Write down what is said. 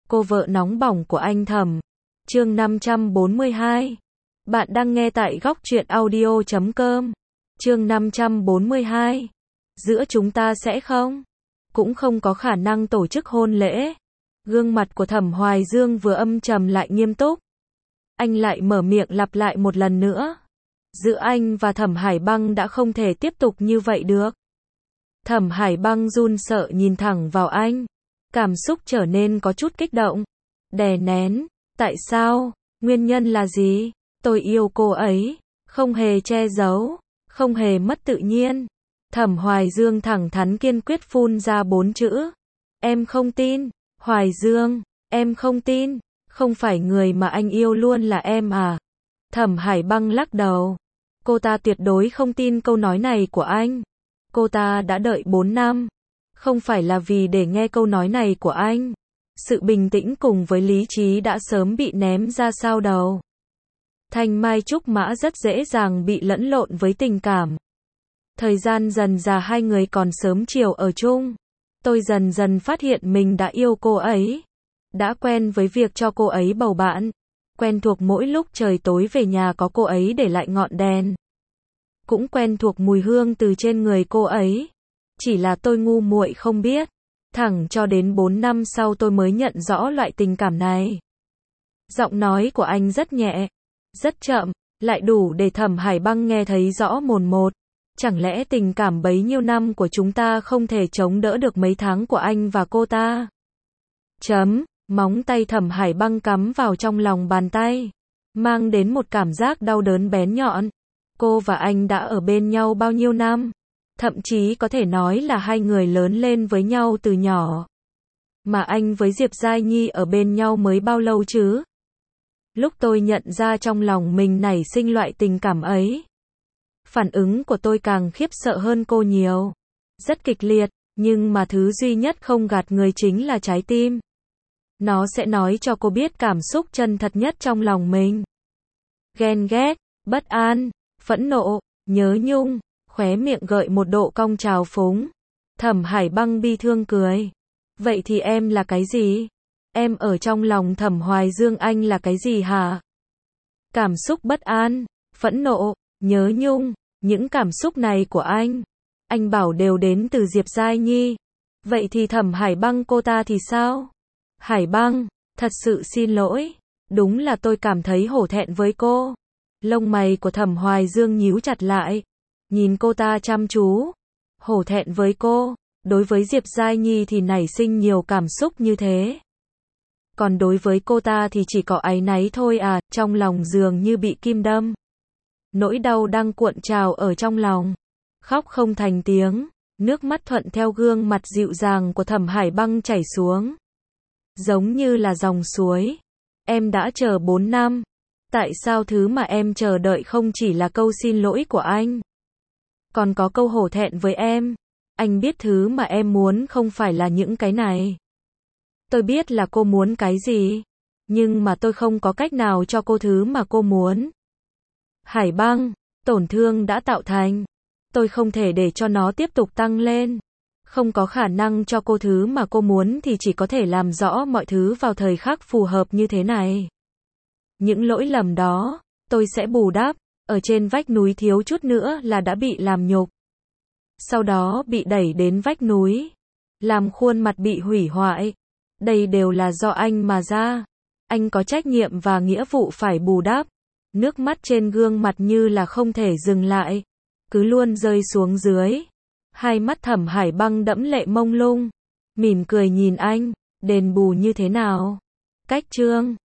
Cô vợ nóng bỏng của anh Thẩm. Chương 542. Bạn đang nghe tại góc truyện audio.com. Chương 542. Giữa chúng ta sẽ không, cũng không có khả năng tổ chức hôn lễ. Gương mặt của Thẩm Hoài Dương vừa âm trầm lại nghiêm túc. Anh lại mở miệng lặp lại một lần nữa. Giữa anh và Thẩm Hải Băng đã không thể tiếp tục như vậy được. Thẩm Hải Băng run sợ nhìn thẳng vào anh. Cảm xúc trở nên có chút kích động. Đè nén. Tại sao? Nguyên nhân là gì? Tôi yêu cô ấy. Không hề che giấu. Không hề mất tự nhiên. Thẩm Hoài Dương thẳng thắn kiên quyết phun ra 4 chữ. Em không tin. Hoài Dương, em không tin. Không phải người mà anh yêu luôn là em à? Thẩm Hải Băng lắc đầu. Cô ta tuyệt đối không tin câu nói này của anh. Cô ta đã đợi 4 năm. Không phải là vì để nghe câu nói này của anh. Sự bình tĩnh cùng với lý trí đã sớm bị ném ra sau đầu. Thanh mai trúc mã rất dễ dàng bị lẫn lộn với tình cảm. Thời gian dần dà hai người còn sớm chiều ở chung. Tôi dần dần phát hiện mình đã yêu cô ấy. Đã quen với việc cho cô ấy bầu bạn. Quen thuộc mỗi lúc trời tối về nhà có cô ấy để lại ngọn đèn. Cũng quen thuộc mùi hương từ trên người cô ấy. Chỉ là tôi ngu muội không biết. Thẳng cho đến 4 năm sau tôi mới nhận rõ loại tình cảm này. Giọng nói của anh rất nhẹ, rất chậm, lại đủ để Thẩm Hải Băng nghe thấy rõ mồn một. Chẳng lẽ tình cảm bấy nhiêu năm của chúng ta không thể chống đỡ được mấy tháng của anh và cô ta? Móng tay Thẩm Hải Băng cắm vào trong lòng bàn tay, mang đến một cảm giác đau đớn bén nhọn. Cô và anh đã ở bên nhau bao nhiêu năm? Thậm chí có thể nói là hai người lớn lên với nhau từ nhỏ. Mà anh với Diệp Giai Nhi ở bên nhau mới bao lâu chứ? Lúc tôi nhận ra trong lòng mình nảy sinh loại tình cảm ấy, phản ứng của tôi càng khiếp sợ hơn cô nhiều. Rất kịch liệt, nhưng mà thứ duy nhất không gạt người chính là trái tim. Nó sẽ nói cho cô biết cảm xúc chân thật nhất trong lòng mình. Ghen ghét, bất an, phẫn nộ, nhớ nhung, khóe miệng gợi một độ cong trào phúng. Thẩm Hải Băng bi thương cười. Vậy thì em là cái gì? Em ở trong lòng Thẩm Hoài Dương anh là cái gì hả? Cảm xúc bất an, phẫn nộ, nhớ nhung, những cảm xúc này của anh bảo đều đến từ Diệp Giai Nhi. Vậy thì Thẩm Hải Băng cô ta thì sao? Hải Băng, thật sự xin lỗi. Đúng là tôi cảm thấy hổ thẹn với cô. Lông mày của Thẩm Hoài Dương nhíu chặt lại. Nhìn cô ta chăm chú. Hổ thẹn với cô. Đối với Diệp Giai Nhi thì nảy sinh nhiều cảm xúc như thế. Còn đối với cô ta thì chỉ có áy náy thôi à, trong lòng dường như bị kim đâm. Nỗi đau đang cuộn trào ở trong lòng. Khóc không thành tiếng, nước mắt thuận theo gương mặt dịu dàng của Thẩm Hải Băng chảy xuống. Giống như là dòng suối. Em đã chờ 4 năm. Tại sao thứ mà em chờ đợi không chỉ là câu xin lỗi của anh? Còn có câu hổ thẹn với em. Anh biết thứ mà em muốn không phải là những cái này. Tôi biết là cô muốn cái gì. Nhưng mà tôi không có cách nào cho cô thứ mà cô muốn. Hải Băng, tổn thương đã tạo thành. Tôi không thể để cho nó tiếp tục tăng lên. Không có khả năng cho cô thứ mà cô muốn thì chỉ có thể làm rõ mọi thứ vào thời khắc phù hợp như thế này. Những lỗi lầm đó, tôi sẽ bù đắp. Ở trên vách núi thiếu chút nữa là đã bị làm nhục. Sau đó bị đẩy đến vách núi. Làm khuôn mặt bị hủy hoại. Đây đều là do anh mà ra. Anh có trách nhiệm và nghĩa vụ phải bù đắp. Nước mắt trên gương mặt như là không thể dừng lại. Cứ luôn rơi xuống dưới. Hai mắt Thẩm Hải Băng đẫm lệ mông lung. Mỉm cười nhìn anh. Đền bù như thế nào? Cách chương